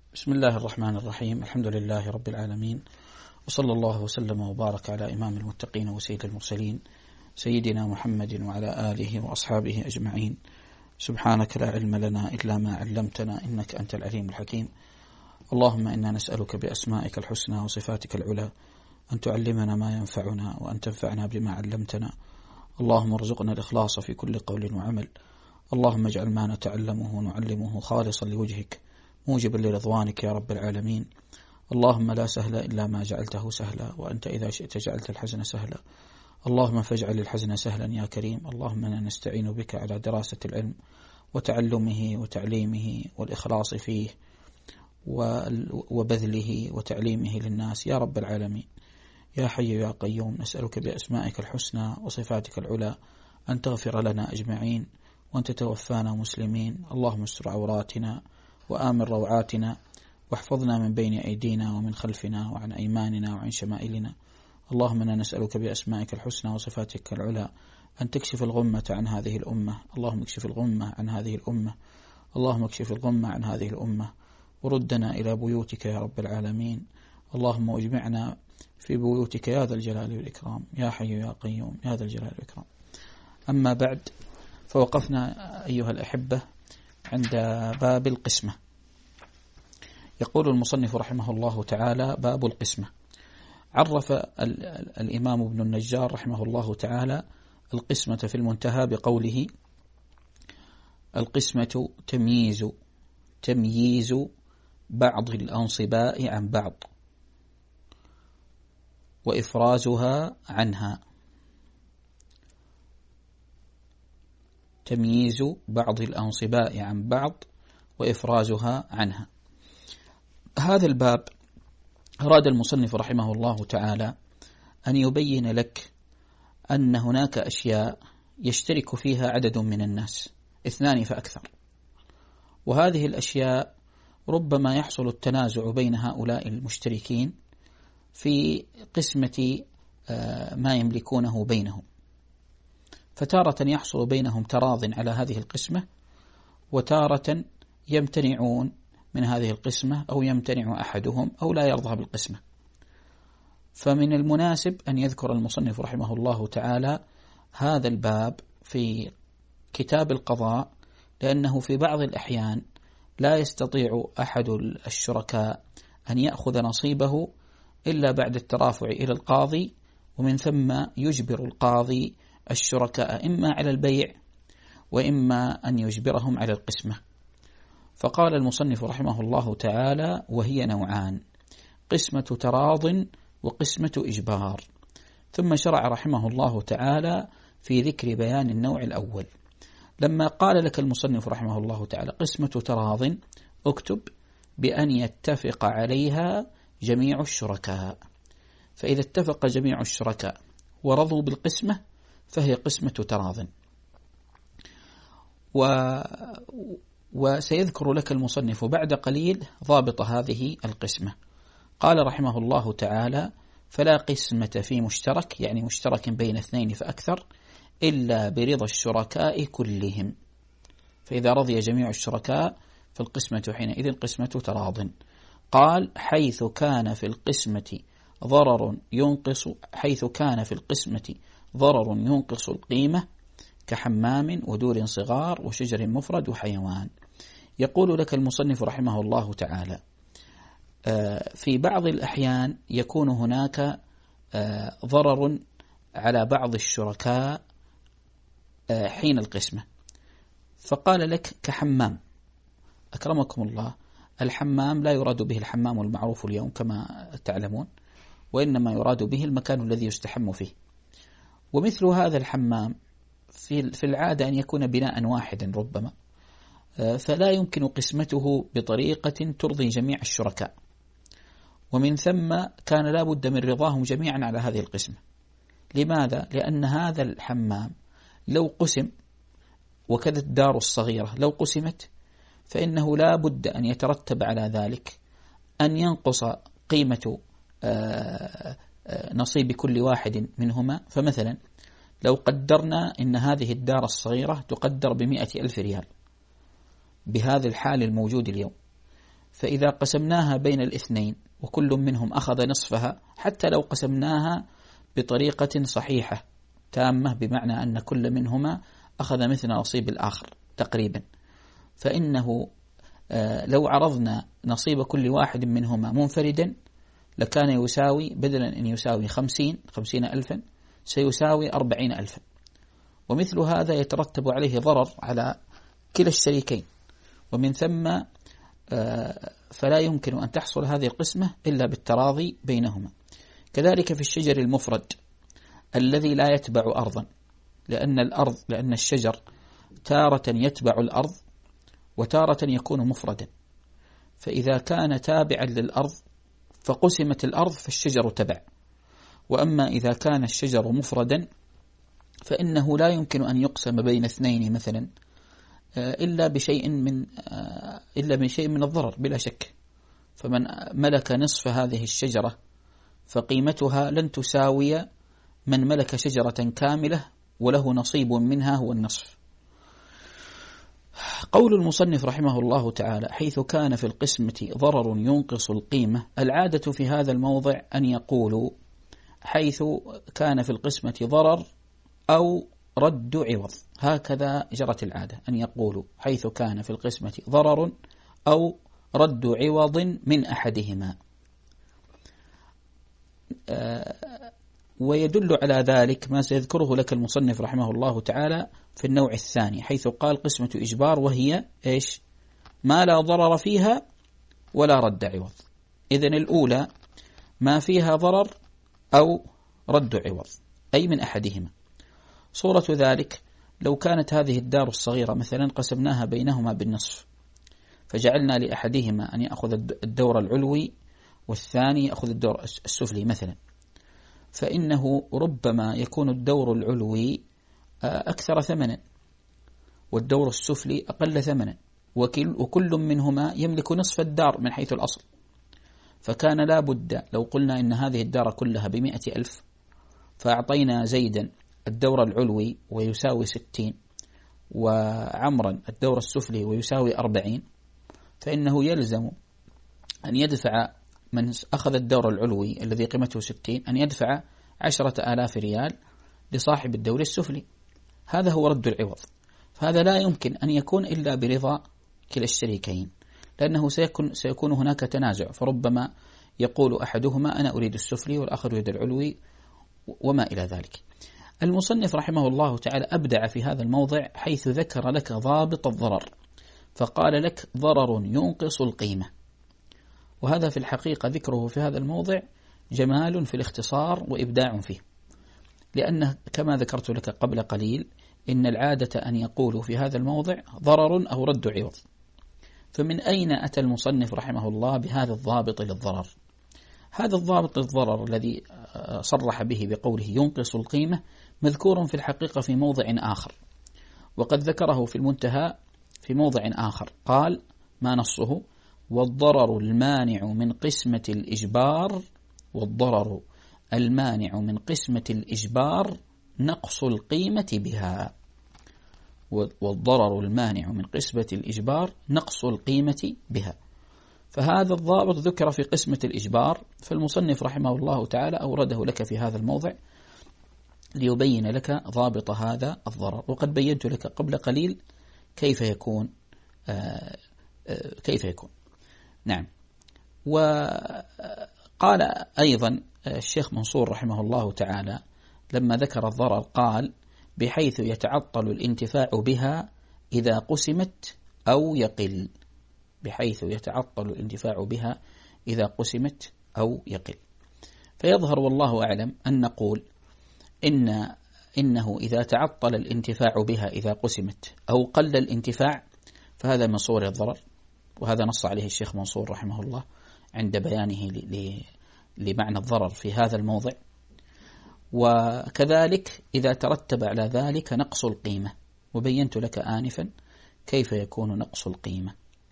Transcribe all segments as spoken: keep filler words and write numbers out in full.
بسم الله الرحمن الرحيم. الحمد لله رب العالمين، وصلى الله وسلم وبارك على إمام المتقين وسيد المرسلين سيدنا محمد وعلى آله وأصحابه أجمعين. سبحانك لا علم لنا إلا ما علمتنا إنك أنت العليم الحكيم. اللهم إنا نسألك بأسمائك الحسنى وصفاتك العلى أن تعلمنا ما ينفعنا وأن تنفعنا بما علمتنا. اللهم ارزقنا الإخلاص في كل قول وعمل. اللهم اجعل ما نتعلمه ونعلمه خالصا لوجهك موجبا لرضوانك يا رب العالمين. اللهم لا سهل إلا ما جعلته سهلا، وأنت إذا شئت جعلت الحزن سهلا. اللهم فاجعل الحزن سهلا يا كريم. اللهم إنا نستعين بك على دراسة العلم وتعلمه وتعليمه والإخلاص فيه وبذله وتعليمه للناس يا رب العالمين. يا حي يا قيوم، نسألك بأسمائك الحسنى وصفاتك العلى أن تغفر لنا أجمعين وأن تتوفانا مسلمين. اللهم استر عوراتنا وآمن روعاتنا، واحفظنا من بين أيدينا ومن خلفنا وعن أيماننا وعن شمائلنا. اللهم إنا نسألك بأسمائك الحسنى وصفاتك العلى أن تكشف الغمة عن هذه الأمة. اللهم اكشف الغمة عن هذه الأمة. اللهم اكشف الغمة عن هذه الأمة وردنا إلى بيوتك يا رب العالمين. اللهم اجمعنا في بيوتك يا ذا الجلال والإكرام، يا حي يا قيوم يا ذا الجلال والإكرام. أما بعد، فوقفنا أيها الأحبة عند باب القسمة. يقول المصنف رحمه الله تعالى: باب القسمة. عرف الإمام ابن النجار رحمه الله تعالى القسمة في المنتهى بقوله: القسمة تمييز تمييز بعض الأنصباء عن بعض وإفرازها عنها. تمييز بعض الأنصباء عن بعض وإفرازها عنها. هذا الباب أراد المصنف رحمه الله تعالى أن يبين لك أن هناك أشياء يشترك فيها عدد من الناس، اثنان فأكثر، وهذه الأشياء ربما يحصل التنازع بين هؤلاء المشتركين في قسمة ما يملكونه بينهم، فتارة يحصل بينهم تراض على هذه القسمة، وتارة يمتنعون من هذه القسمة أو يمتنع أحدهم أو لا يرضى بالقسمة. فمن المناسب أن يذكر المصنف رحمه الله تعالى هذا الباب في كتاب القضاء، لأنه في بعض الأحيان لا يستطيع أحد الشركاء أن يأخذ نصيبه إلا بعد الترافع إلى القاضي، ومن ثم يجبر القاضي الشركاء إما على البيع وإما أن يجبرهم على القسمة. فقال المصنف رحمه الله تعالى: وهي نوعان، قسمة تراض وقسمة إجبار. ثم شرع رحمه الله تعالى في ذكر بيان النوع الأول. لما قال لك المصنف رحمه الله تعالى قسمة تراض، اكتب بأن يتفق عليها جميع الشركاء. فإذا اتفق جميع الشركاء ورضوا بالقسمة فهي قسمة تراض. و... وسيذكر لك المصنف بعد قليل ضابط هذه القسمة. قال رحمه الله تعالى: فلا قسمة في مشترك، يعني مشترك بين اثنين فأكثر، إلا برضا الشركاء كلهم. فإذا رضي جميع الشركاء فالقسمة حينئذ قسمة تراض. قال: حيث كان في القسمة ضرر ينقص حيث كان في القسمة ضرر ينقص القيمة، كحمام ودور صغار وشجر مفرد وحيوان. يقول لك المصنف رحمه الله تعالى: في بعض الأحيان يكون هناك ضرر على بعض الشركاء حين القسمة، فقال لك كحمام. أكرمكم الله، الحمام لا يراد به الحمام المعروف اليوم كما تعلمون، وإنما يراد به المكان الذي يستحم فيه. ومثل هذا الحمام في العادة أن يكون بناء واحدا ربما، فلا يمكن قسمته بطريقة ترضي جميع الشركاء، ومن ثم كان لا بد من رضاهم جميعا على هذه القسمة. لماذا؟ لأن هذا الحمام لو قسم، وكذا الدار الصغيرة لو قسمت، فإنه لا بد أن يترتب على ذلك أن ينقص قيمة نصيب كل واحد منهما. فمثلا لو قدرنا إن هذه الدار الصغيرة تقدر بمئة ألف ريال بهذا الحال الموجود اليوم، فإذا قسمناها بين الاثنين وكل منهم أخذ نصفها، حتى لو قسمناها بطريقة صحيحة تامة بمعنى أن كل منهما أخذ مثل نصيب الآخر تقريبا، فإنه لو عرضنا نصيب كل واحد منهما منفردا لكان يساوي بدلا أن يساوي خمسين خمسين ألفا سيساوي أربعين ألفا، ومثل هذا يترتب عليه ضرر على كلا الشريكين، ومن ثم فلا يمكن أن تحصل هذه القسمة إلا بالتراضي بينهما. كذلك في الشجر المفرد الذي لا يتبع أرضا، لأن الأرض لأن الشجر تارة يتبع الأرض وتارة يكون مفردا، فإذا كان تابعا للأرض فقسمت الأرض فالشجر تبع، وأما إذا كان الشجر مفردا فإنه لا يمكن أن يقسم بين اثنين مثلا إلا بشيء من إلا بشيء من الضرر بلا شك. فمن ملك نصف هذه الشجرة فقيمتها لن تساوي من ملك شجرة كاملة وله نصيب منها هو النصف. قول المصنف رحمه الله تعالى حيث كان في القسمة ضرر ينقص القيمة، العادة في هذا الموضع أن يقولوا حيث كان في القسمة ضرر أو رد عوض، هكذا جرت العادة أن يقولوا حيث كان في القسمة ضرر أو رد عوض من أحدهما. ويدل على ذلك ما سيذكره لك المصنف رحمه الله تعالى في النوع الثاني حيث قال قسمة إجبار، وهي إيش؟ ما لا ضرر فيها ولا رد عوض. إذن الأولى ما فيها ضرر أو رد عوض، أي من أحدهما. صورة ذلك لو كانت هذه الدار الصغيرة مثلا قسمناها بينهما بالنصف، فجعلنا لأحدهما أن يأخذ الدور العلوي والثاني يأخذ الدور السفلي مثلا، فإنه ربما يكون الدور العلوي أكثر ثمنا والدور السفلي أقل ثمنا، وكل منهما يملك نصف الدار من حيث الأصل، فكان لا بد لو قلنا إن هذه الدار كلها بمئة ألف فأعطينا زيدا الدور العلوي ويساوي ستين وعمرا الدور السفلي ويساوي أربعين، فإنه يلزم أن يدفع من أخذ الدور العلوي الذي قيمته ستين أن يدفع عشرة آلاف ريال لصاحب الدور السفلي. هذا هو رد العوض، فهذا لا يمكن أن يكون إلا برضا كلا الشريكين، لأنه سيكون, سيكون هناك تنازع، فربما يقول أحدهما أنا أريد السفلي والآخر يريد العلوي وما إلى ذلك. المصنف رحمه الله تعالى أبدع في هذا الموضع حيث ذكر لك ضابط الضرر، فقال لك ضرر ينقص القيمة، وهذا في الحقيقة ذكره في هذا الموضع جمال في الاختصار وإبداع فيه، لأنه كما ذكرت لك قبل قليل إن العادة أن يقولوا في هذا الموضع ضرر أو رد عوض، فمن أين أتى المصنف رحمه الله بهذا الضابط للضرر؟ هذا الضابط للضرر الذي صرح به بقوله ينقص القيمة مذكور في الحقيقة في موضع آخر، وقد ذكره في المنتهى في موضع آخر، قال ما نصه: والضرر المانع من قسمة الإجبار والضرر المانع من قسمة الإجبار نقص القيمة بها. والضرر المانع من قسمة الإجبار نقص القيمة بها. فهذا الضابط ذكر في قسمة الإجبار، فالمصنف رحمه الله تعالى أورده لك في هذا الموضع ليبين لك ضابط هذا الضرر، وقد بينت لك قبل قليل كيف يكون آآ آآ كيف يكون نعم. وقال أيضا الشيخ منصور رحمه الله تعالى لما ذكر الضرر قال: بحيث يتعطل الانتفاع بها إذا قسمت أو يقل. بحيث يتعطل الانتفاع بها إذا قسمت أو يقل. فيظهر والله أعلم أن نقول إن إنه إذا تعطل الانتفاع بها إذا قسمت أو قل الانتفاع فهذا من صور الضرر، وهذا نص عليه الشيخ منصور رحمه الله عند بيانه لمعنى الضرر في هذا الموضع. وكذلك إذا ترتب على ذلك نقص القيمة، وبينت لك آنفا كيف يكون نقص القيمة.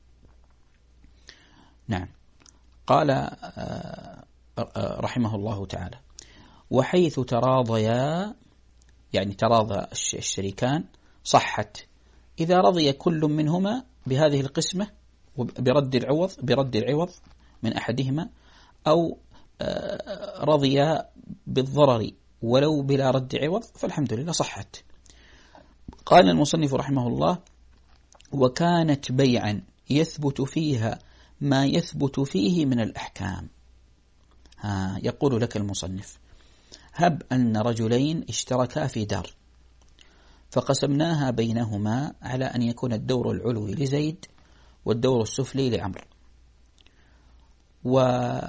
نعم. قال رحمه الله تعالى: وحيث تراضيا، يعني تراضى الشريكان، صحت إذا رضي كل منهما بهذه القسمة برد العوض برد العوض من أحدهما، أو رضي بالضرر ولو بلا رد عوض، فالحمد لله صحت. قال المصنف رحمه الله: وكانت بيعا يثبت فيها ما يثبت فيه من الأحكام. ها يقول لك المصنف: هب أن رجلين اشتركا في دار، فقسمناها بينهما على أن يكون الدور العلوي لزيد والدور السفلي لعمرو، وكان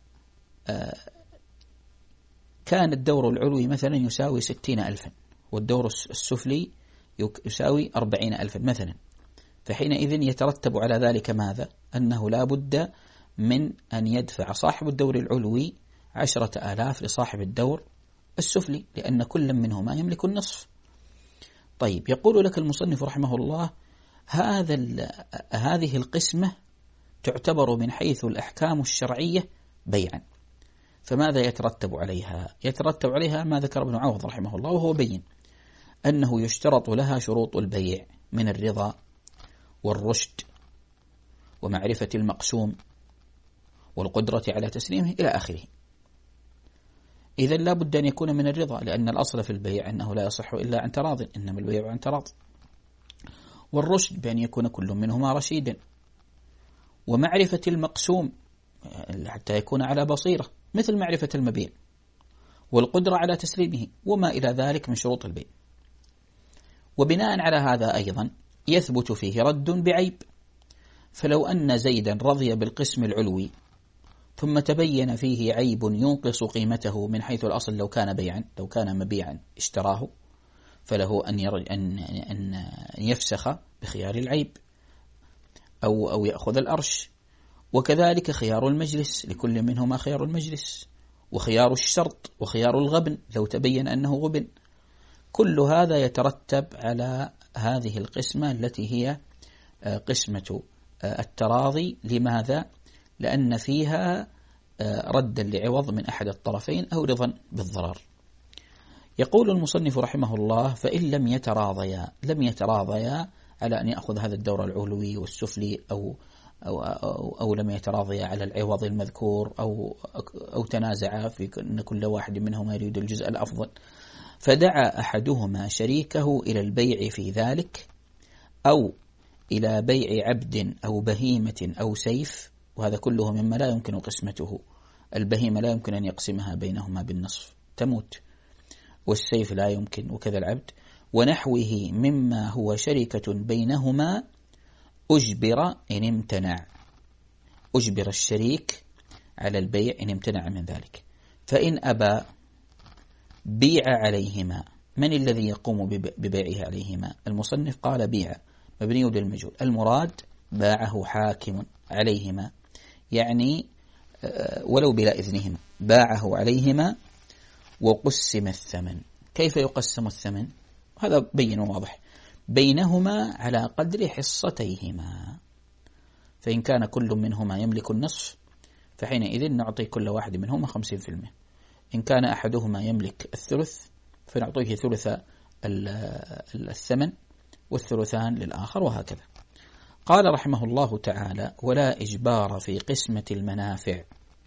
الدور العلوي مثلا يساوي ستين ألفا والدور السفلي يساوي أربعين ألفا مثلا، فحينئذ يترتب على ذلك ماذا؟ أنه لا بد من أن يدفع صاحب الدور العلوي عشرة آلاف لصاحب الدور السفلي، لأن كل منهما يملك النصف. طيب، يقول لك المصنف رحمه الله: هذا هذه القسمة تعتبر من حيث الأحكام الشرعية بيعا، فماذا يترتب عليها؟ يترتب عليها ما ذكر ابن عوض رحمه الله، وهو بين أنه يشترط لها شروط البيع من الرضا والرشد ومعرفة المقسوم والقدرة على تسليمه إلى آخره. إذا لا بد أن يكون من الرضا، لأن الأصل في البيع أنه لا يصح إلا عن تراض، إنما البيع عن تراض. والرشد بأن يكون كل منهما رشيدا، ومعرفة المقسوم حتى يكون على بصيرة مثل معرفة المبيع، والقدرة على تسليمه وما إلى ذلك من شروط البيع. وبناء على هذا أيضا يثبت فيه رد بعيب، فلو أن زيدا رضي بالقسم العلوي ثم تبين فيه عيب ينقص قيمته من حيث الأصل لو كان بيعا، لو كان مبيعا اشتراه، فله أن, أن, أن يفسخ بخيار العيب أو, أو يأخذ الأرش. وكذلك خيار المجلس، لكل منهما خيار المجلس وخيار الشرط وخيار الغبن لو تبين أنه غبن. كل هذا يترتب على هذه القسمة التي هي قسمة التراضي. لماذا؟ لأن فيها ردا لعوض من أحد الطرفين أو رضا بالضرر. يقول المصنف رحمه الله: فإن لم يتراضيا لم يتراضيا على أن يأخذ هذا الدور العلوي والسفلي، أو أو, أو, أو لم يتراضيا على العوض المذكور، أو, أو تنازعا في أن كل واحد منهما يريد الجزء الأفضل، فدعا أحدهما شريكه إلى البيع في ذلك، أو إلى بيع عبد أو بهيمة أو سيف، وهذا كله مما لا يمكن قسمته. البهيمة لا يمكن أن يقسمها بينهما بالنصف، تموت، والسيف لا يمكن، وكذا العبد، ونحوه مما هو شركة بينهما، أجبر إن امتنع، أجبر الشريك على البيع إن امتنع من ذلك. فإن أبى بيع عليهما. من الذي يقوم ببيعه عليهما؟ المصنف قال بيع مبني للمجهول، المراد باعه حاكم عليهما، يعني ولو بلا إذنهما، باعه عليهما وقسم الثمن. كيف يقسم الثمن؟ هذا بين واضح، بينهما على قدر حصتيهما، فإن كان كل منهما يملك النصف فحينئذ نعطي كل واحد منهما خمسين في المئة، إن كان أحدهما يملك الثلث فنعطيه ثلث الثمن والثلثان للآخر، وهكذا. قال رحمه الله تعالى: ولا إجبار في قسمة المنافع،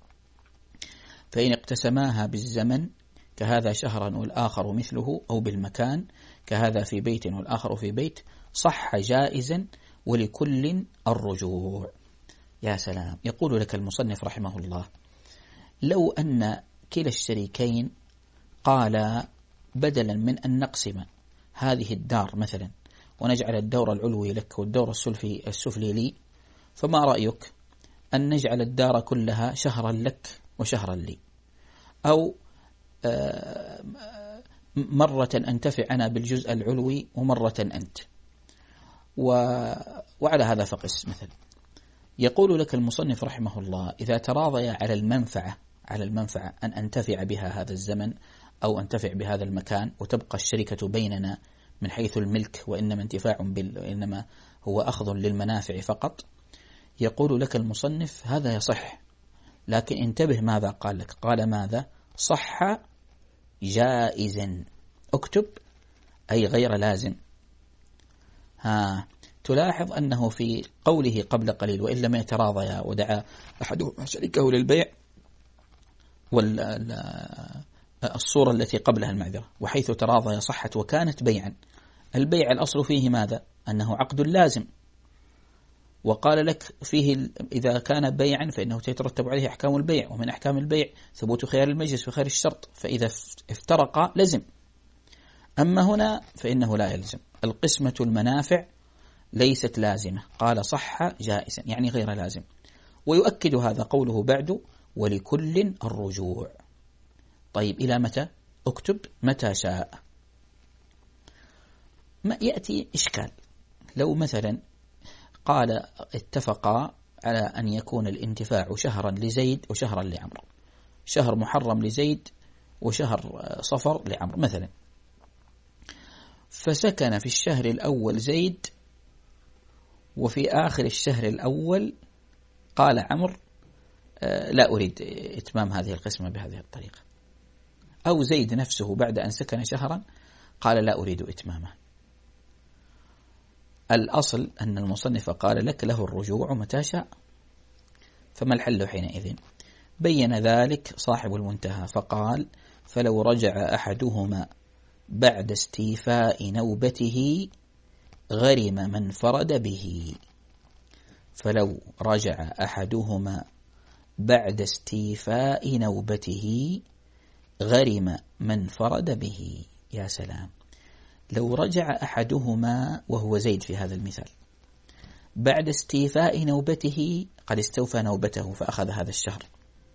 فإن اقتسماها بالزمن كهذا شهرا والآخر مثله، أو بالمكان كهذا في بيت والآخر في بيت، صح جائزا ولكل الرجوع. يا سلام! يقول لك المصنف رحمه الله: لو أن كلا الشريكين قال بدلا من أن نقسم هذه الدار مثلا ونجعل الدور العلوي لك والدور السفلي السفلي لي، فما رأيك أن نجعل الدار كلها شهرا لك وشهرا لي، أو مرة أنتفع أنا بالجزء العلوي ومرة أنت، وعلى هذا فقس مثلا. يقول لك المصنف رحمه الله: إذا تراضي على المنفعة على المنفعة أن أنتفع بها هذا الزمن أو أنتفع بهذا المكان، وتبقى الشركة بيننا من حيث الملك، وإنما انتفاع بال... وإنما هو أخذ للمنافع فقط، يقول لك المصنف هذا يصح، لكن انتبه ماذا قال لك. قال ماذا؟ صح جائزا. اكتب أي غير لازم. ها تلاحظ أنه في قوله قبل قليل وإن لم يتراضيا ودعا أحدهما شريكه للبيع، والصورة التي قبلها المعذرة، وحيث تراضيا صحت وكانت بيعا. البيع الأصل فيه ماذا؟ أنه عقد لازم، وقال لك فيه إذا كان بيعا فإنه يترتب عليه أحكام البيع، ومن أحكام البيع ثبوت خيار المجلس وخير الشرط، فإذا افترقا لزم. أما هنا فإنه لا يلزم. القسمة المنافع ليست لازمة، قال صح جائزا يعني غير لازم. ويؤكد هذا قوله بعد ولكل الرجوع. طيب إلى متى؟ اكتب متى شاء. ما يأتي إشكال لو مثلا قال اتفقا على أن يكون الانتفاع شهرا لزيد وشهرا لعمر، شهر محرم لزيد وشهر صفر لعمر مثلا، فسكن في الشهر الأول زيد وفي آخر الشهر الأول قال عمر لا أريد إتمام هذه القسمة بهذه الطريقة، أو زيد نفسه بعد أن سكن شهرا قال لا أريد إتمامه. الأصل أن المصنف قال لك له الرجوع متى شاء، فما الحل حينئذ؟ بين ذلك صاحب المنتهى فقال فلو رجع أحدهما بعد استيفاء نوبته غرم من فرد به. فلو رجع أحدهما بعد استيفاء نوبته غرم من فرد به. يا سلام، لو رجع أحدهما وهو زيد في هذا المثال بعد استيفاء نوبته، قد استوفى نوبته فأخذ هذا الشهر،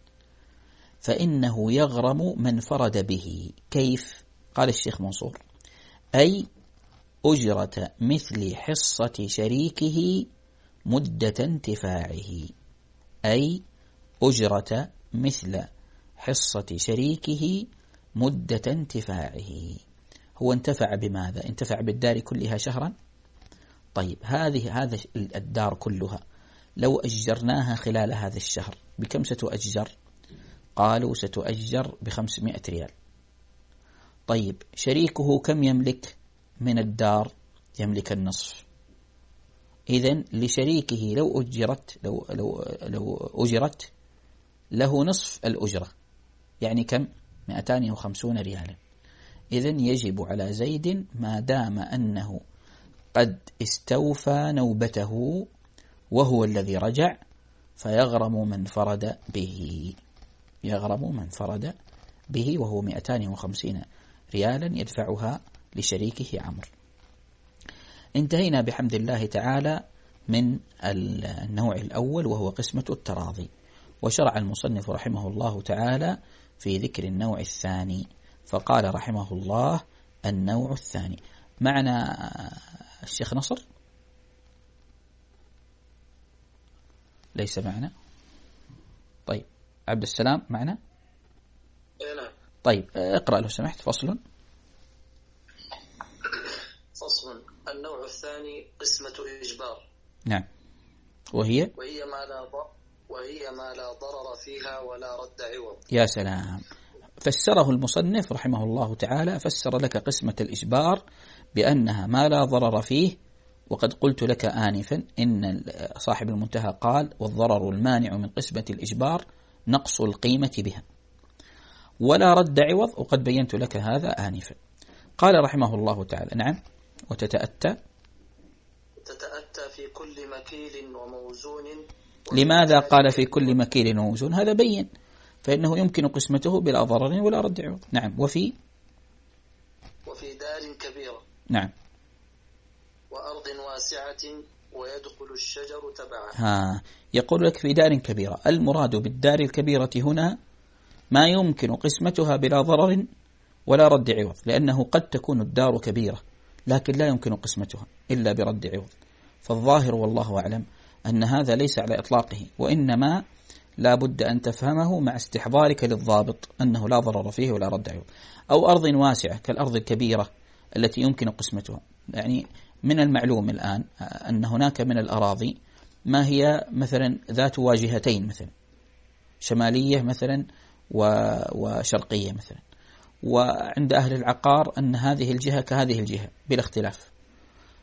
فإنه يغرم من فرد به. كيف؟ قال الشيخ منصور أي أجرة مثل حصة شريكه مدة انتفاعه، أي أجرة مثل حصة شريكه مدة انتفاعه. هو انتفع بماذا؟ انتفع بالدار كلها شهرا. طيب هذه هذا الدار كلها لو أجرناها خلال هذا الشهر بكم ستؤجر؟ قالوا ستؤجر بخمسمائة ريال. طيب شريكه كم يملك من الدار؟ يملك النصف. إذن لشريكه لو أجرت لو لو لو أجرت له نصف الأجرة، يعني كم؟ مئتان وخمسون ريالا. إذن يجب على زيد ما دام أنه قد استوفى نوبته وهو الذي رجع فيغرم من فرد به، يغرم من فرد به وهو مئتان وخمسين ريالا يدفعها لشريكه عمرو. انتهينا بحمد الله تعالى من النوع الأول وهو قسمة التراضي، وشرع المصنف رحمه الله تعالى في ذكر النوع الثاني، فقال رحمه الله النوع الثاني. معنا الشيخ نصر؟ ليس معنا. طيب عبد السلام معنا؟ طيب اقرأ لو سمحت. فصل فصل النوع الثاني قسمة إجبار. نعم. وهي وهي ما لا ضرر وهي ما لا ضرر فيها ولا رد عوض. يا سلام. فسره المصنف رحمه الله تعالى، فسر لك قسمة الإجبار بأنها ما لا ضرر فيه، وقد قلت لك آنفا إن صاحب المنتهى قال والضرر المانع من قسمة الإجبار نقص القيمة بها، ولا رد عوض، وقد بينت لك هذا آنفا. قال رحمه الله تعالى نعم وتتأتى تتأتى في كل مكيل وموزون. لماذا قال في كل مكيل وموزون؟ هذا بين، فإنه يمكن قسمته بلا ضرر ولا رد عوض. نعم. وفي وفي دار كبيرة. نعم. وأرض واسعة ويدخل الشجر تبعها. ها يقول لك في دار كبيرة، المراد بالدار الكبيرة هنا ما يمكن قسمتها بلا ضرر ولا رد عوض، لأنه قد تكون الدار كبيرة لكن لا يمكن قسمتها إلا برد عوض. فالظاهر والله أعلم أن هذا ليس على إطلاقه، وإنما لا بد أن تفهمه مع استحضارك للضابط أنه لا ضرر فيه ولا رد عوض. أو أرض واسعة كالأرض الكبيرة التي يمكن قسمتها. يعني من المعلوم الآن أن هناك من الأراضي ما هي مثلا ذات واجهتين، مثلا شمالية مثلا وشرقية مثلا، وعند أهل العقار أن هذه الجهة كهذه الجهة بلا اختلاف.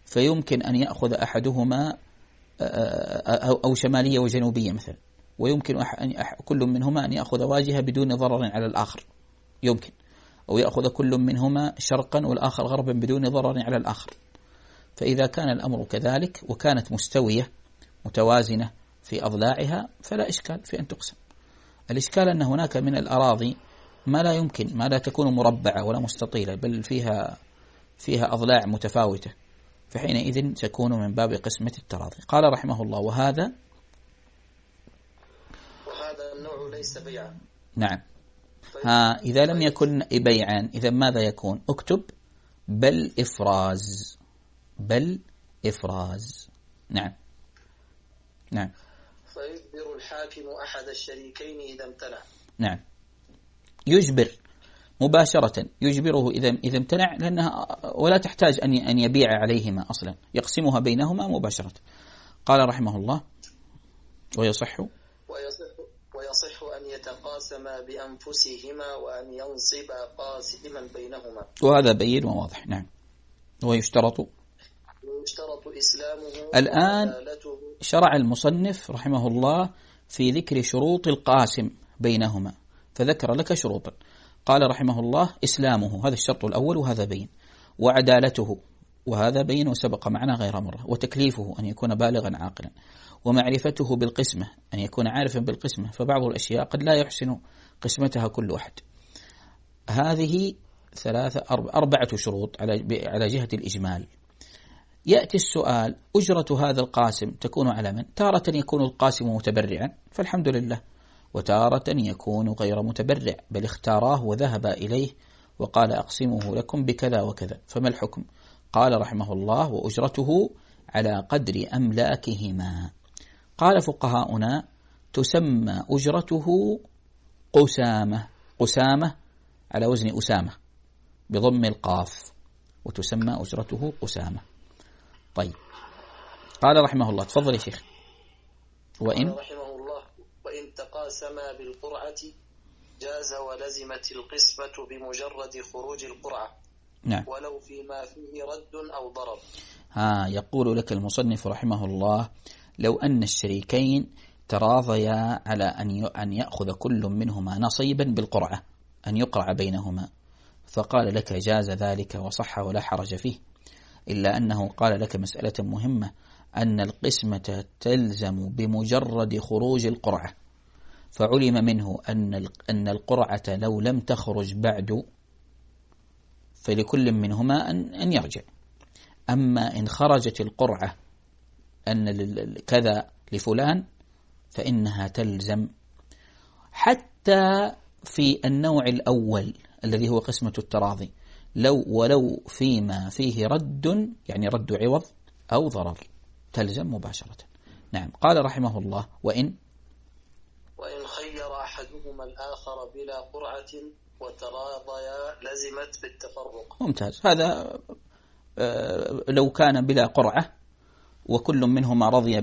فيمكن أن يأخذ أحدهما أو شمالية وجنوبية مثلا، ويمكن كل منهما أن يأخذ واجهة بدون ضرر على الآخر، يمكن، أو يأخذ كل منهما شرقا والآخر غربا بدون ضرر على الآخر. فإذا كان الأمر كذلك وكانت مستوية متوازنة في أضلاعها فلا إشكال في أن تقسم. الإشكال أن هناك من الأراضي ما لا يمكن، ما لا تكون مربعة ولا مستطيلة، بل فيها فيها أضلاع متفاوتة، فحينئذ تكون من باب قسمة التراضي. قال رحمه الله: وهذا وهذا النوع ليس بيعا. نعم. ها إذا لم يكن بيعا إذا ماذا يكون؟ اكتب: بل إفراز، بل إفراز. نعم نعم. فيجبر الحاكم أحد الشريكين إذا امتنع. نعم، يجبر مباشرة، يجبره إذا إذا امتنع، لأنها ولا تحتاج أن أن يبيع عليهما أصلا، يقسمها بينهما مباشرة. قال رحمه الله: ويصح ويصح ويصح أن يتقاسما بأنفسهما وأن ينصب قاسما بينهما. وهذا بين وواضح. نعم. ويشترط ويشترط إسلامه. الآن شرع المصنف رحمه الله في ذكر شروط القاسم بينهما، فذكر لك شروطا. قال رحمه الله: إسلامه، هذا الشرط الأول وهذا بين، وعدالته، وهذا بين وسبق معنا غير مرة، وتكليفه أن يكون بالغا عاقلا، ومعرفته بالقسمة أن يكون عارفا بالقسمة، فبعض الأشياء قد لا يحسن قسمتها كل واحد. هذه ثلاثة أربعة شروط على على جهة الإجمال. يأتي السؤال: أجرة هذا القاسم تكون على من؟ تارة يكون القاسم متبرعا فالحمد لله، وتارة يكون غير متبرع بل اختاراه وذهب إليه وقال أقسمه لكم بكذا وكذا، فما الحكم؟ قال رحمه الله: وأجرته على قدر أملاكهما. قال فقهاؤنا: تسمى أجرته قسامة، قسامة على وزن أسامة بضم القاف، وتسمى أجرته قسامة. طيب، قال رحمه الله، تفضل يا شيخ. وإن رحمه الله: وإن تقاسما بالقرعة جاز ولزمت القسمة بمجرد خروج القرعة. نعم. ولو فيما فيه رد أو ضرر. ها يقول لك المصنف رحمه الله: لو أن الشريكين تراضيا على أن أن يأخذ كل منهما نصيبا بالقرعة، أن يقرع بينهما، فقال لك جاز ذلك وصح ولا حرج فيه، إلا أنه قال لك مسألة مهمة، أن القسمة تلزم بمجرد خروج القرعة، فعلم منه أن أن القرعة لو لم تخرج بعد فلكل منهما أن أن يرجع. أما إن خرجت القرعة أن كذا لفلان فإنها تلزم. حتى في النوع الأول الذي هو قسمة التراضي، لو ولو فيما فيه رد، يعني رد عوض أو ضرر، تلزم مباشرة. نعم. قال رحمه الله: وإن وإن خير أحدهما الآخر بلا قرعة وتراضيا لزمت بالتفرق. ممتاز. هذا لو كان بلا قرعة وكل منهما رضي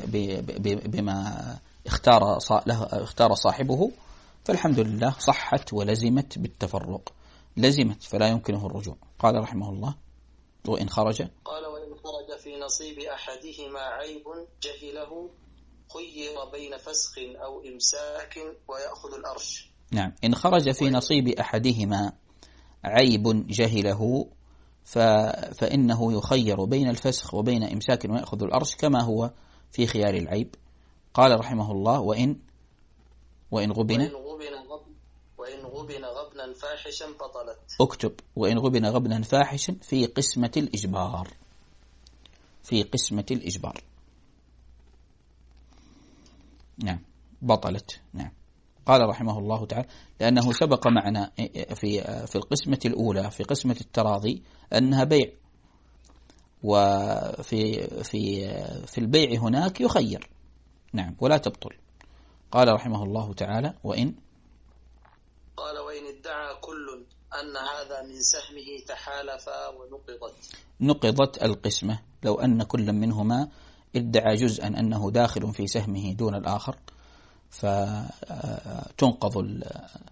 بما اختار اختار صاحبه فالحمد لله، صحت ولزمت بالتفرق، لزمت فلا يمكنه الرجوع. قال رحمه الله: وإن خرج قال وإن خرج في نصيب أحدهما عيب جهله خير بين فسخ أو إمساك ويأخذ الأرش. نعم. إن خرج في نصيب أحدهما عيب جهله فإنه يخير بين الفسخ وبين إمساك ويأخذ الأرش كما هو في خيار العيب. قال رحمه الله: وإن وإن غبن وإن غبن غبن وإن غبن غبنا فاحشا بطلت. اكتب: وإن غبن غبنا فاحشا في قسمة الإجبار، في قسمة الإجبار. نعم، بطلت. نعم. قال رحمه الله تعالى: لأنه سبق معنا في في القسمة الأولى في قسمة التراضي أنها بيع، وفي في في البيع هناك يخير. نعم، ولا تبطل. قال رحمه الله تعالى: وإن قال وإن ادعى كل أن هذا من سهمه تحالفا ونقضت. نقضت القسمة. لو أن كل منهما ادعى جزءا أنه داخل في سهمه دون الآخر فتنقض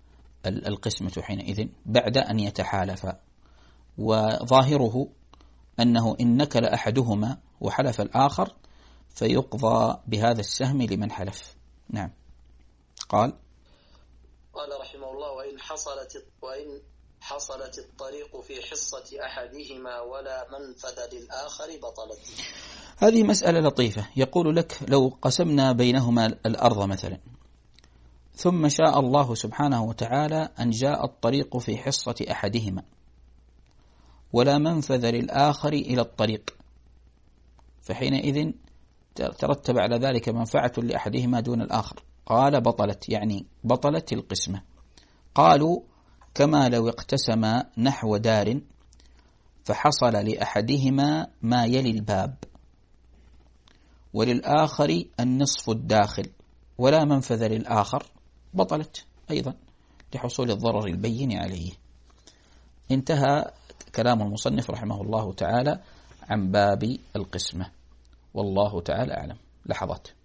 القسمة حينئذ بعد أن يتحالف. وظاهره أنه إن نكل أحدهما وحلف الآخر فيقضى بهذا السهم لمن حلف. نعم. قال قال رحمه الله: وإن حصلت وإن حصلت الطريق في حصة أحدهما ولا منفذ للآخر بطلت. هذه مسألة لطيفة. يقول لك لو قسمنا بينهما الأرض مثلا، ثم شاء الله سبحانه وتعالى أن جاء الطريق في حصة أحدهما ولا منفذ للآخر إلى الطريق، فحينئذ ترتب على ذلك منفعة لأحدهما دون الآخر. قال بطلت، يعني بطلت القسمة. قالوا كما لو اقتسم نحو دار فحصل لأحدهما ما يلي الباب وللآخر النصف الداخل ولا منفذ للآخر، بطلت أيضا لحصول الضرر البين عليه. انتهى كلام المصنف رحمه الله تعالى عن باب القسمة، والله تعالى أعلم. لحظات.